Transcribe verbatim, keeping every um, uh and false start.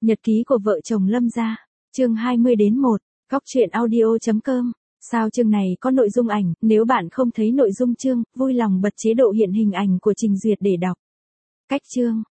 Nhật ký của vợ chồng Lâm Gia, chương hai mươi đến một, góc truyện audio chấm com. Sao chương này có nội dung ảnh, nếu bạn không thấy nội dung chương, vui lòng bật chế độ hiện hình ảnh của trình duyệt để đọc. Cách chương,